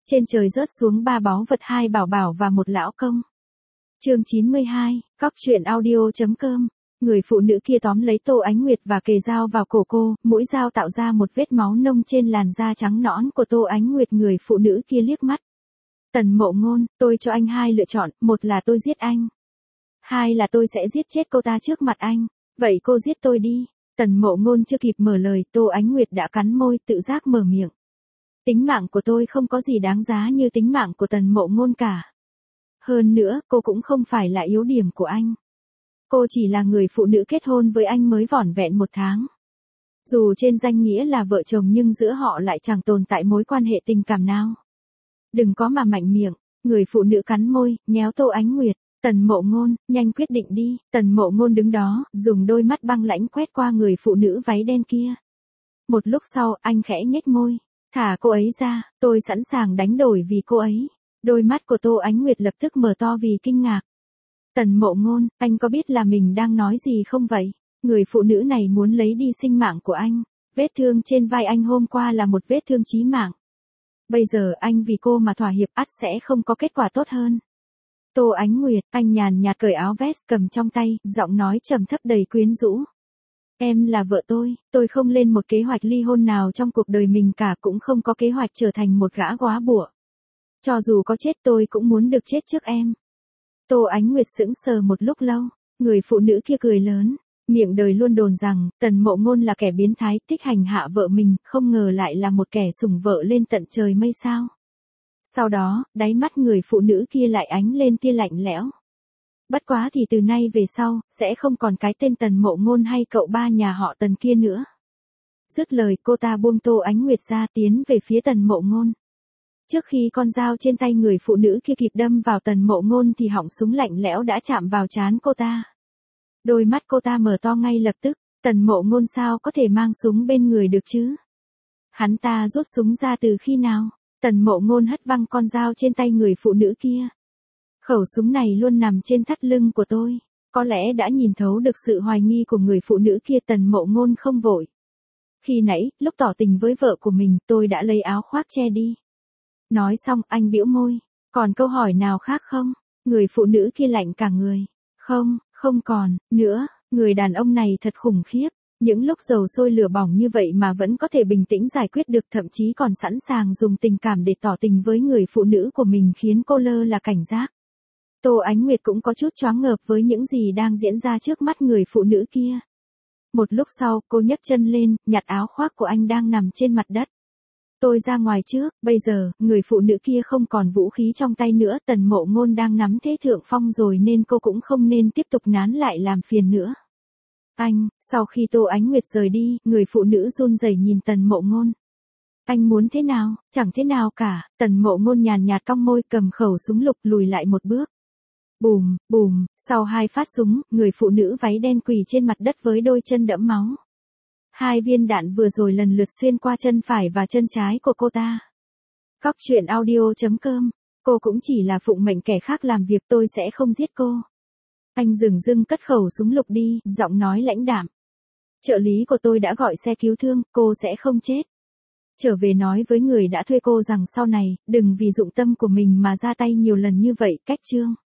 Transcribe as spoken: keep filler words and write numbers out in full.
Trên trời rớt xuống ba báu vật, hai bảo bảo và một lão công. Chương chín mươi hai, cóc truyện audio chấm com. Người phụ nữ kia tóm lấy Tô Ánh Nguyệt và kề dao vào cổ cô, mũi dao tạo ra một vết máu nông trên làn da trắng nõn của Tô Ánh Nguyệt. Người phụ nữ kia liếc mắt. Tần Mộ Ngôn, tôi cho anh hai lựa chọn, một là tôi giết anh. Hai là tôi sẽ giết chết cô ta trước mặt anh. Vậy cô giết tôi đi. Tần Mộ Ngôn chưa kịp mở lời, Tô Ánh Nguyệt đã cắn môi, tự giác mở miệng. Tính mạng của tôi không có gì đáng giá như tính mạng của Tần Mộ Ngôn cả. Hơn nữa, cô cũng không phải là yếu điểm của anh. Cô chỉ là người phụ nữ kết hôn với anh mới vỏn vẹn một tháng. Dù trên danh nghĩa là vợ chồng nhưng giữa họ lại chẳng tồn tại mối quan hệ tình cảm nào. Đừng có mà mạnh miệng. Người phụ nữ cắn môi, nhéo Tô Ánh Nguyệt. Tần Mộ Ngôn, nhanh quyết định đi. Tần Mộ Ngôn đứng đó, dùng đôi mắt băng lãnh quét qua người phụ nữ váy đen kia. Một lúc sau, anh khẽ nhếch môi. Thả cô ấy ra, tôi sẵn sàng đánh đổi vì cô ấy. Đôi mắt của Tô Ánh Nguyệt lập tức mở to vì kinh ngạc. Tần Mộ Ngôn, anh có biết là mình đang nói gì không vậy? Người phụ nữ này muốn lấy đi sinh mạng của anh. Vết thương trên vai anh hôm qua là một vết thương chí mạng. Bây giờ anh vì cô mà thỏa hiệp, ắt sẽ không có kết quả tốt hơn. Tô Ánh Nguyệt, anh nhàn nhạt cởi áo vest cầm trong tay, giọng nói trầm thấp đầy quyến rũ. Em là vợ tôi, tôi không lên một kế hoạch ly hôn nào trong cuộc đời mình cả, cũng không có kế hoạch trở thành một gã góa bụa. Cho dù có chết tôi cũng muốn được chết trước em. Tô Ánh Nguyệt sững sờ một lúc lâu, người phụ nữ kia cười lớn, miệng đời luôn đồn rằng, Tần Mộ Ngôn là kẻ biến thái, thích hành hạ vợ mình, không ngờ lại là một kẻ sủng vợ lên tận trời mây sao. Sau đó, đáy mắt người phụ nữ kia lại ánh lên tia lạnh lẽo. Bất quá thì từ nay về sau, sẽ không còn cái tên Tần Mộ Ngôn hay cậu ba nhà họ Tần kia nữa. Dứt lời, cô ta buông Tô Ánh Nguyệt ra, tiến về phía Tần Mộ Ngôn. Trước khi con dao trên tay người phụ nữ kia kịp đâm vào Tần Mộ Ngôn thì họng súng lạnh lẽo đã chạm vào trán cô ta. Đôi mắt cô ta mở to ngay lập tức. Tần Mộ Ngôn sao có thể mang súng bên người được chứ? Hắn ta rút súng ra từ khi nào? Tần Mộ Ngôn hất văng con dao trên tay người phụ nữ kia. Khẩu súng này luôn nằm trên thắt lưng của tôi. Có lẽ đã nhìn thấu được sự hoài nghi của người phụ nữ kia. Tần Mộ Ngôn không vội. Khi nãy, lúc tỏ tình với vợ của mình, tôi đã lấy áo khoác che đi. Nói xong, anh bĩu môi. Còn câu hỏi nào khác không? Người phụ nữ kia lạnh cả người. Không, không còn, nữa. Người đàn ông này thật khủng khiếp. Những lúc dầu sôi lửa bỏng như vậy mà vẫn có thể bình tĩnh giải quyết được, thậm chí còn sẵn sàng dùng tình cảm để tỏ tình với người phụ nữ của mình, khiến cô lơ là cảnh giác. Tô Ánh Nguyệt cũng có chút choáng ngợp với những gì đang diễn ra trước mắt người phụ nữ kia. Một lúc sau, cô nhấc chân lên, nhặt áo khoác của anh đang nằm trên mặt đất. Tôi ra ngoài trước, bây giờ, người phụ nữ kia không còn vũ khí trong tay nữa, Tần Mộ Ngôn đang nắm thế thượng phong rồi nên cô cũng không nên tiếp tục nán lại làm phiền nữa. Anh, sau khi Tô Ánh Nguyệt rời đi, người phụ nữ run rẩy nhìn Tần Mộ Ngôn. Anh muốn thế nào? Chẳng thế nào cả. Tần Mộ Ngôn nhàn nhạt cong môi, cầm khẩu súng lục lùi lại một bước. Bùm, bùm, sau hai phát súng, người phụ nữ váy đen quỳ trên mặt đất với đôi chân đẫm máu. Hai viên đạn vừa rồi lần lượt xuyên qua chân phải và chân trái của cô ta. Cóc truyện audio chấm com. Cô cũng chỉ là phụng mệnh kẻ khác làm việc, tôi sẽ không giết cô. Anh dừng dưng cất khẩu súng lục đi, giọng nói lãnh đạm. Trợ lý của tôi đã gọi xe cứu thương, cô sẽ không chết. Trở về nói với người đã thuê cô rằng sau này, đừng vì dụng tâm của mình mà ra tay nhiều lần như vậy. Cách chương.